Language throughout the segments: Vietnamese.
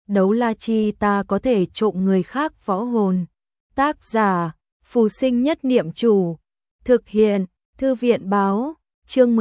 đấu la chi ta có thể trộm người khác võ hồn. Tác giả, Phù Sinh Nhất Niệm Chủ. Thực hiện, Thư viện báo, chương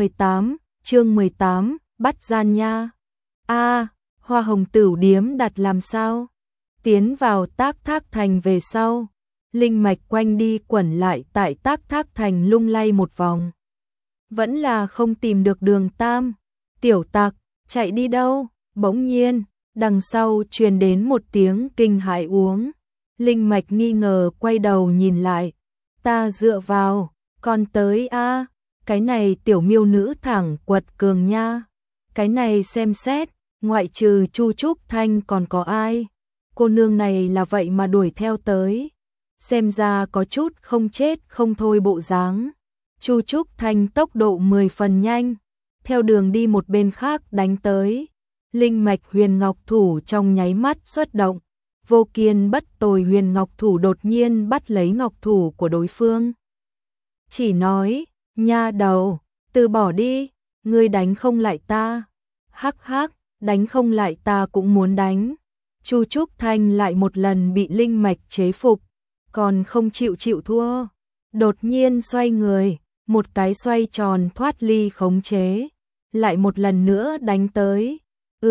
18, bắt gian nha. Hoa Hồng Tửu điếm đặt làm sao? Tiến vào Tác Thác Thành về sau, linh mạch quanh đi quẩn lại tại Tác Thác Thành lung lay một vòng. Vẫn là không tìm được Đường Tam. Tiểu tặc, chạy đi đâu? Bỗng nhiên, đằng sau truyền đến một tiếng kinh hãi uống. Linh mạch nghi ngờ quay đầu nhìn lại. Ta dựa vào, còn tới a, cái này tiểu miêu nữ thẳng quật cường nha. Cái này xem xét, ngoại trừ Chu Trúc Thanh còn có ai? Cô nương này là vậy mà đuổi theo tới. Xem ra có chút không chết không thôi bộ dáng. Chu Trúc Thanh tốc độ 10 phần nhanh, theo đường đi một bên khác đánh tới. Linh mạch huyền ngọc thủ trong nháy mắt xuất động. Vô kiên bất tồi huyền ngọc thủ đột nhiên bắt lấy ngọc thủ của đối phương. Chỉ nói, nha đầu, từ bỏ đi, ngươi đánh không lại ta. Hắc hắc, đánh không lại ta cũng muốn đánh. Chu Trúc Thanh lại một lần bị linh mạch chế phục, còn không chịu thua. Đột nhiên xoay người, một cái xoay tròn thoát ly khống chế, lại một lần nữa đánh tới.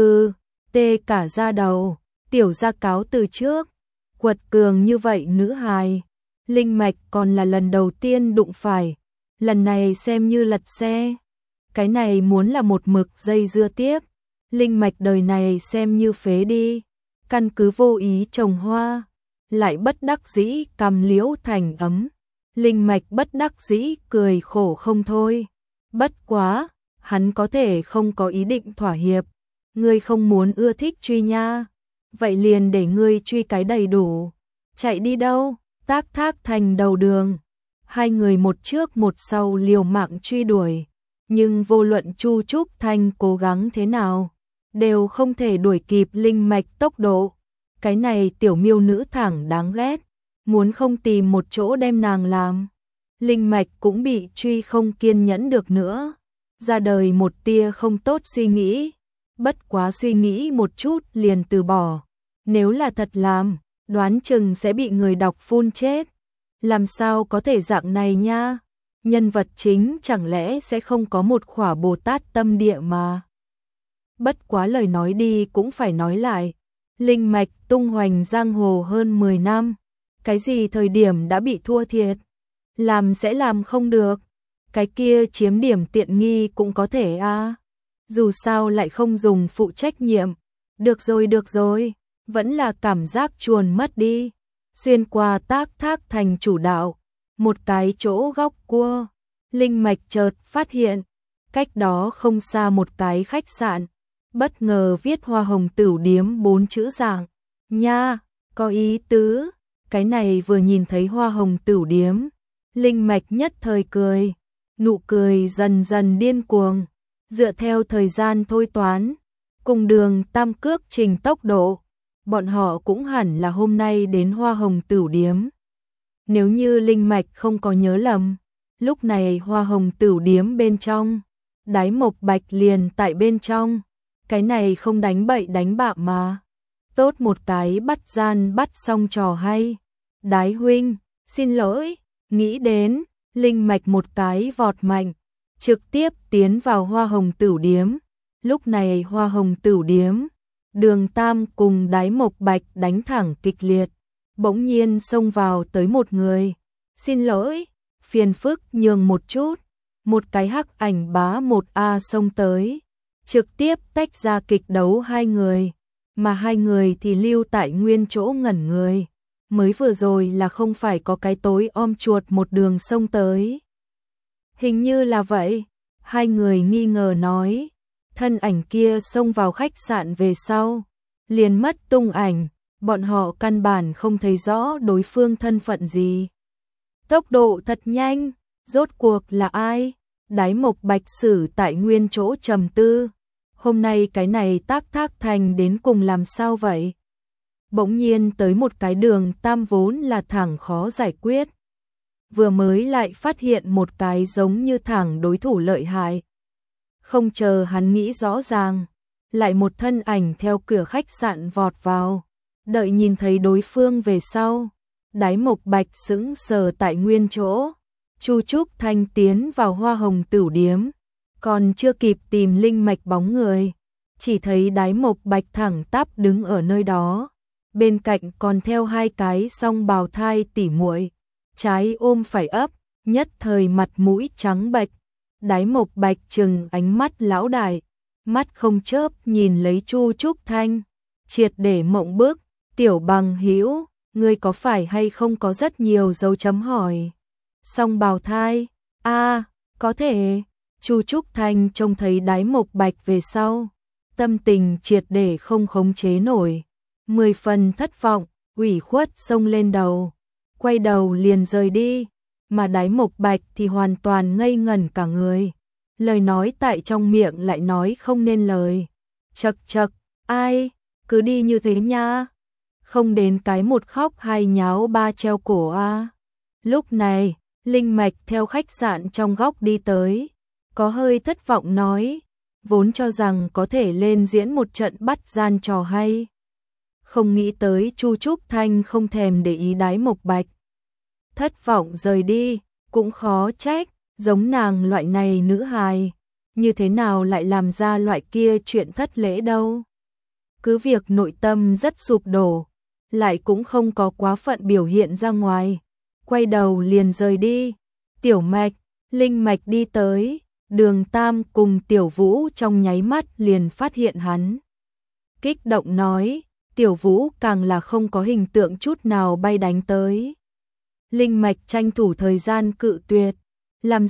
Tê cả da đầu, tiểu gia cáo từ trước. Quật cường như vậy nữ hài, linh mạch còn là lần đầu tiên đụng phải, lần này xem như lật xe. Cái này muốn là một mực dây dưa tiếp, linh mạch đời này xem như phế đi. Căn cứ vô ý trồng hoa, lại bất đắc dĩ cầm liễu thành ấm. Linh mạch bất đắc dĩ cười khổ không thôi. Bất quá, hắn có thể không có ý định thỏa hiệp. Ngươi không muốn ưa thích truy nha, vậy liền để ngươi truy cái đầy đủ. Chạy đi đâu? Tác Thác Thành đầu đường. Hai người một trước một sau liều mạng truy đuổi, nhưng vô luận Chu Trúc Thanh cố gắng thế nào, đều không thể đuổi kịp linh mạch tốc độ. Cái này tiểu miêu nữ thẳng đáng ghét, muốn không tìm một chỗ đem nàng làm. Linh mạch cũng bị truy không kiên nhẫn được nữa, ra đời một tia không tốt suy nghĩ. Bất quá suy nghĩ một chút liền từ bỏ. Nếu là thật làm, đoán chừng sẽ bị người đọc phun chết. Làm sao có thể dạng này nha? Nhân vật chính chẳng lẽ sẽ không có một khỏa Bồ Tát tâm địa mà? Bất quá lời nói đi cũng phải nói lại. Linh mạch tung hoành giang hồ hơn 10 năm. Cái gì thời điểm đã bị thua thiệt? Làm sẽ làm không được. Cái kia chiếm điểm tiện nghi cũng có thể a. Dù sao lại không dùng phụ trách nhiệm. Được rồi, vẫn là cảm giác chuồn mất đi. Xuyên qua Tác Thác Thành chủ đạo, một cái chỗ góc cua, linh mạch chợt phát hiện, cách đó không xa một cái khách sạn, bất ngờ viết Hoa Hồng Tửu điếm 4 chữ dạng. Nha, có ý tứ. Cái này vừa nhìn thấy Hoa Hồng Tửu điếm, linh mạch nhất thời cười, nụ cười dần dần điên cuồng. Dựa theo thời gian thôi toán, cùng Đường Tam cước trình tốc độ, bọn họ cũng hẳn là hôm nay đến Hoa Hồng Tửu điếm. Nếu như linh mạch không có nhớ lầm, lúc này Hoa Hồng Tửu điếm bên trong, Đái Mộc Bạch liền tại bên trong. Cái này không đánh bậy đánh bạ mà. Tốt một cái bắt gian bắt xong trò hay. Đái huynh, xin lỗi, nghĩ đến, linh mạch một cái vọt mạnh, trực tiếp tiến vào Hoa Hồng Tửu điếm. Lúc này Hoa Hồng Tửu điếm, Đường Tam cùng Đái Mộc Bạch đánh thẳng kịch liệt. Bỗng nhiên xông vào tới một người. Xin lỗi, phiền phức nhường một chút. Một cái hắc ảnh bá 1A xông tới, trực tiếp tách ra kịch đấu hai người. Mà hai người thì lưu tại nguyên chỗ ngẩn người. Mới vừa rồi là không phải có cái tối om chuột một đường xông tới. Hình như là vậy. Hai người nghi ngờ nói. Thân ảnh kia xông vào khách sạn về sau, liền mất tung ảnh. Bọn họ căn bản không thấy rõ đối phương thân phận gì. Tốc độ thật nhanh, rốt cuộc là ai? Đái Mộc Bạch xử tại nguyên chỗ trầm tư. Hôm nay cái này Tác Thác Thành đến cùng làm sao vậy? Bỗng nhiên tới một cái Đường Tam vốn là thẳng khó giải quyết. Vừa mới lại phát hiện một cái giống như thẳng đối thủ lợi hại. Không chờ hắn nghĩ rõ ràng, lại một thân ảnh theo cửa khách sạn vọt vào. Đợi nhìn thấy đối phương về sau, Đái Mộc Bạch sững sờ tại nguyên chỗ. Chu Trúc Thanh tiến vào Hoa Hồng Tửu Điếm, còn chưa kịp tìm linh mạch bóng người, chỉ thấy Đái Mộc Bạch thẳng tắp đứng ở nơi đó, bên cạnh còn theo hai cái song bào thai tỉ muội, trái ôm phải ấp, nhất thời mặt mũi trắng bệch. Đái Mộc Bạch trừng ánh mắt lão đại, mắt không chớp nhìn lấy Chu Trúc Thanh, triệt để mộng bức. Tiểu Bằng Hữu, ngươi có phải hay không có rất nhiều dấu chấm hỏi? Song bào thai, có thể. Chu Trúc Thanh trông thấy Đái Mộc Bạch về sau, tâm tình triệt để không khống chế nổi, 10 phần thất vọng, ủy khuất xông lên đầu, quay đầu liền rời đi, mà Đái Mộc Bạch thì hoàn toàn ngây ngẩn cả người, lời nói tại trong miệng lại nói không nên lời. Chậc chậc, ai, cứ đi như thế nha, không đến cái một khóc hai nháo ba treo cổ a. Lúc này, linh mạch theo khách sạn trong góc đi tới, có hơi thất vọng nói, vốn cho rằng có thể lên diễn một trận bắt gian trò hay. Không nghĩ tới Chu Trúc Thanh không thèm để ý Đái Mộc Bạch. Thất vọng rời đi, cũng khó trách, giống nàng loại này nữ hài, như thế nào lại làm ra loại kia chuyện thất lễ đâu. Cứ việc nội tâm rất sụp đổ, lại cũng không có quá phận biểu hiện ra ngoài, quay đầu liền rời đi. Tiểu Mạch, linh mạch đi tới, Đường Tam cùng Tiểu Vũ trong nháy mắt liền phát hiện hắn. Kích động nói, Tiểu Vũ càng là không có hình tượng chút nào bay đánh tới. Linh mạch tranh thủ thời gian cự tuyệt, làm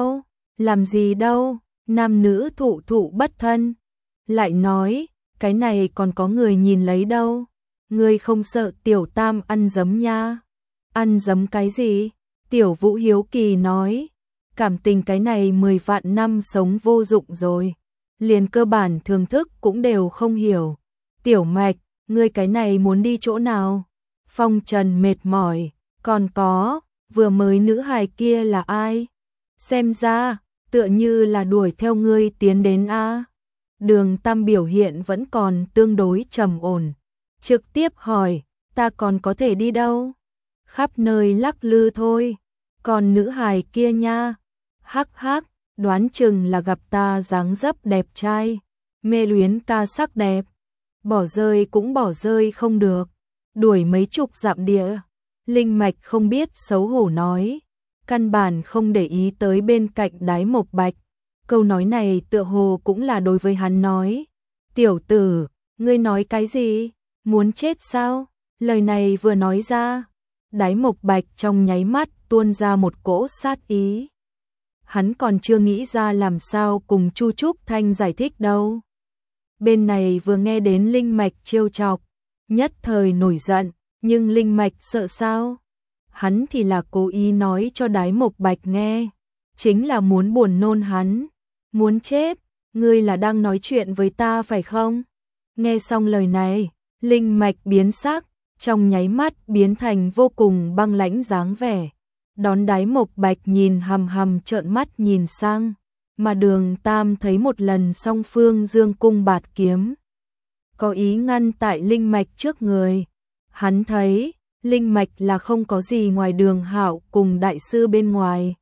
gì đâu, nam nữ thụ thụ bất thân. Lại nói, cái này còn có người nhìn lấy đâu, ngươi không sợ Tiểu Tam ăn giấm nha? Ăn giấm cái gì? Tiểu Vũ hiếu kỳ nói, cảm tình cái này 10 vạn năm sống vô dụng rồi, liền cơ bản thưởng thức cũng đều không hiểu. Tiểu Mạch, ngươi cái này muốn đi chỗ nào? Phong Trần mệt mỏi, còn có, vừa mới nữ hài kia là ai? Xem ra, tựa như là đuổi theo ngươi tiến đến a. Đường Tam biểu hiện vẫn còn tương đối trầm ổn, trực tiếp hỏi, ta còn có thể đi đâu? Khắp nơi lắc lư thôi, còn nữ hài kia nha, hắc hắc, đoán chừng là gặp ta dáng dấp đẹp trai, mê luyến ta sắc đẹp, bỏ rơi cũng bỏ rơi không được, đuổi mấy chục dặm địa. Linh mạch không biết xấu hổ nói, căn bản không để ý tới bên cạnh Đái Mộc Bạch. Câu nói này tựa hồ cũng là đối với hắn nói. Tiểu tử, ngươi nói cái gì? Muốn chết sao? Lời này vừa nói ra, Đái Mộc Bạch trong nháy mắt tuôn ra một cỗ sát ý. Hắn còn chưa nghĩ ra làm sao cùng Chu Trúc Thanh giải thích đâu. Bên này vừa nghe đến linh mạch trêu chọc, nhất thời nổi giận, nhưng linh mạch sợ sao? Hắn thì là cố ý nói cho Đái Mộc Bạch nghe, chính là muốn buồn nôn hắn. Muốn chết, ngươi là đang nói chuyện với ta phải không? Nghe xong lời này, linh mạch biến sắc, trong nháy mắt biến thành vô cùng băng lãnh dáng vẻ. Đón Đái Mộc Bạch nhìn hằm hằm trợn mắt nhìn sang, mà Đường Tam thấy một lần song phương dương cung bạt kiếm, có ý ngăn tại linh mạch trước người. Hắn thấy, linh mạch là không có gì ngoài Đường Hạo cùng đại sư bên ngoài.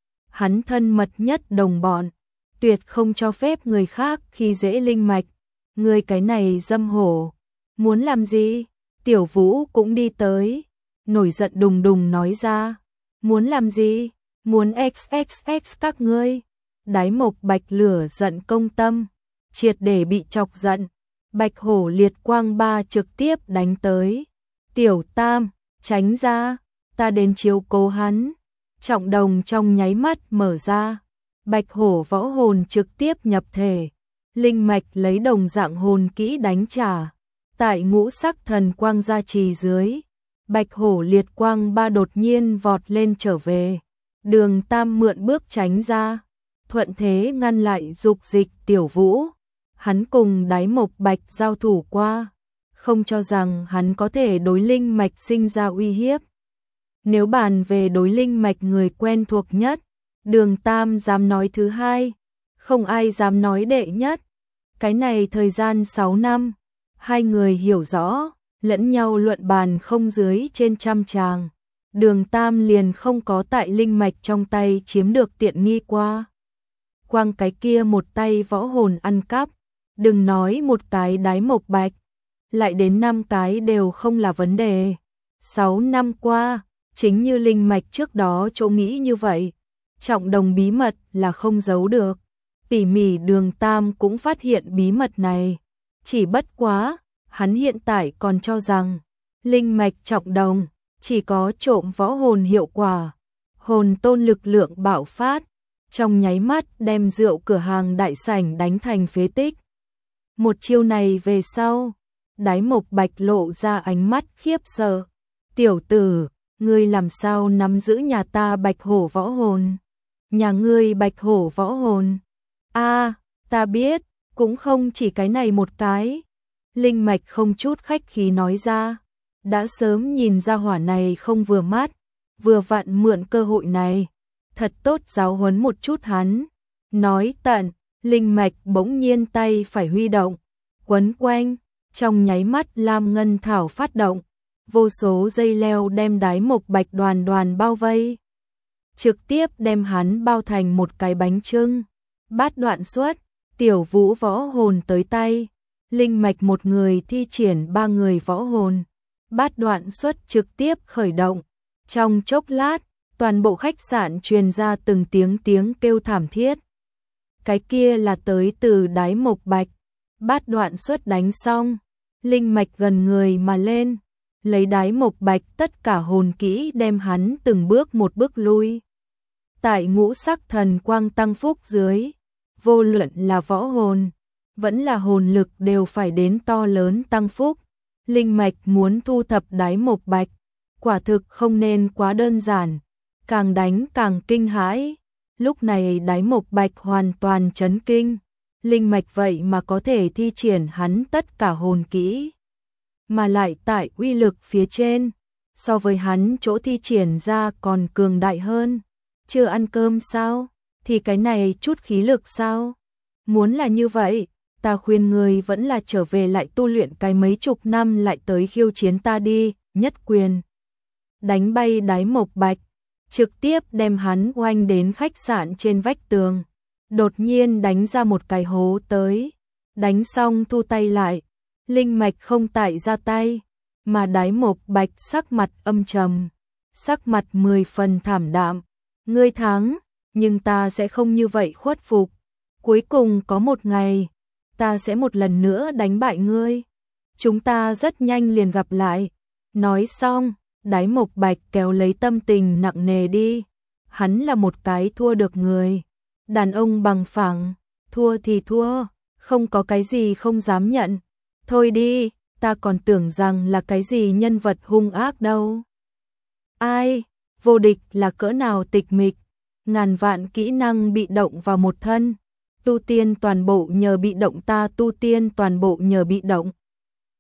Hắn thân mật nhất đồng bọn, tuyệt không cho phép người khác khi dễ linh mạch. Người cái này dâm hổ, muốn làm gì? Tiểu Vũ cũng đi tới, nổi giận đùng đùng nói ra, muốn làm gì? Muốn xxx các ngươi. Đái Mộc Bạch lửa giận công tâm, triệt để bị chọc giận. Bạch hổ liệt quang ba trực tiếp đánh tới. Tiểu Tam, tránh ra, ta đến chiếu cố hắn. Trọng đồng trong nháy mắt mở ra, Bạch hổ võ hồn trực tiếp nhập thể. Linh mạch lấy đồng dạng hồn kỹ đánh trả. Tại ngũ sắc thần quang gia trì dưới, Bạch hổ liệt quang ba đột nhiên vọt lên trở về. Đường Tam mượn bước tránh ra, thuận thế ngăn lại dục dịch Tiểu Vũ. Hắn cùng Đái Mộc Bạch giao thủ qua, không cho rằng hắn có thể đối linh mạch sinh ra uy hiếp. Nếu bàn về đối linh mạch người quen thuộc nhất, Đường Tam dám nói thứ hai, không ai dám nói đệ nhất. Cái này thời gian 6 năm, hai người hiểu rõ, lẫn nhau luận bàn không dưới trên trăm tràng. Đường Tam liền không có tại linh mạch trong tay chiếm được tiện nghi qua. Quang cái kia một tay võ hồn ăn cắp, đừng nói một cái đái mộc bạch, lại đến 5 cái đều không là vấn đề. 6 năm qua, chính như linh mạch trước đó chỗ nghĩ như vậy, Trọng Đồng bí mật là không giấu được. Tỉ mỉ Đường Tam cũng phát hiện bí mật này, chỉ bất quá, hắn hiện tại còn cho rằng linh mạch Trọng Đồng chỉ có trộm võ hồn hiệu quả, hồn tôn lực lượng bạo phát, trong nháy mắt đem rượu cửa hàng đại sảnh đánh thành phế tích. Một chiêu này về sau, Đái Mộc Bạch lộ ra ánh mắt khiếp sợ. Tiểu tử, ngươi làm sao nắm giữ nhà ta Bạch Hổ võ hồn? Nhà ngươi Bạch Hổ võ hồn? A, ta biết, cũng không chỉ cái này một cái. Linh mạch không chút khách khí nói ra, đã sớm nhìn ra hỏa này không vừa mắt, vừa vặn mượn cơ hội này, thật tốt giáo huấn một chút hắn. Nói tận, linh mạch bỗng nhiên tay phải huy động, quấn quanh, trong nháy mắt lam ngân thảo phát động, vô số dây leo đem Đái Mộc Bạch đoàn đoàn bao vây, trực tiếp đem hắn bao thành một cái bánh chưng. Bát đoạn xuất, tiểu vũ võ hồn tới tay, linh mạch một người thi triển 3 người võ hồn, bát đoạn xuất trực tiếp khởi động. Trong chốc lát, toàn bộ khách sạn truyền ra từng tiếng kêu thảm thiết. Cái kia là tới từ Đái Mộc Bạch. Bát đoạn xuất đánh xong, linh mạch gần người mà lên, lấy Đái Mộc Bạch tất cả hồn kỹ đem hắn từng bước một bước lui. Tại ngũ sắc thần quang tăng phúc dưới, vô luận là võ hồn, vẫn là hồn lực đều phải đến to lớn tăng phúc. Linh mạch muốn thu thập Đái Mộc Bạch, quả thực không nên quá đơn giản, càng đánh càng kinh hãi. Lúc này Đái Mộc Bạch hoàn toàn chấn kinh, linh mạch vậy mà có thể thi triển hắn tất cả hồn kỹ, mà lại tại uy lực phía trên, so với hắn chỗ thi triển ra còn cường đại hơn. Chưa ăn cơm sao? Thì cái này chút khí lực sao? Muốn là như vậy, ta khuyên người vẫn là trở về lại tu luyện cái mấy chục năm lại tới khiêu chiến ta đi. Nhất quyền đánh bay Đái Mộc Bạch, trực tiếp đem hắn oanh đến khách sạn trên vách tường, đột nhiên đánh ra một cái hố tới, đánh xong thu tay lại, linh mạch không tại ra tay, mà Đái Mộc Bạch sắc mặt âm trầm, sắc mặt 10 phần thảm đạm. Ngươi thắng, nhưng ta sẽ không như vậy khuất phục, cuối cùng có một ngày, ta sẽ một lần nữa đánh bại ngươi, chúng ta rất nhanh liền gặp lại. Nói xong, Đái Mộc Bạch kéo lấy tâm tình nặng nề đi, hắn là một cái thua được người, đàn ông bằng phẳng, thua thì thua, không có cái gì không dám nhận. Thôi đi, ta còn tưởng rằng là cái gì nhân vật hung ác đâu. Ai, vô địch là cỡ nào tịch mịch, ngàn vạn kỹ năng bị động vào một thân, tu tiên toàn bộ nhờ bị động, ta tu tiên toàn bộ nhờ bị động.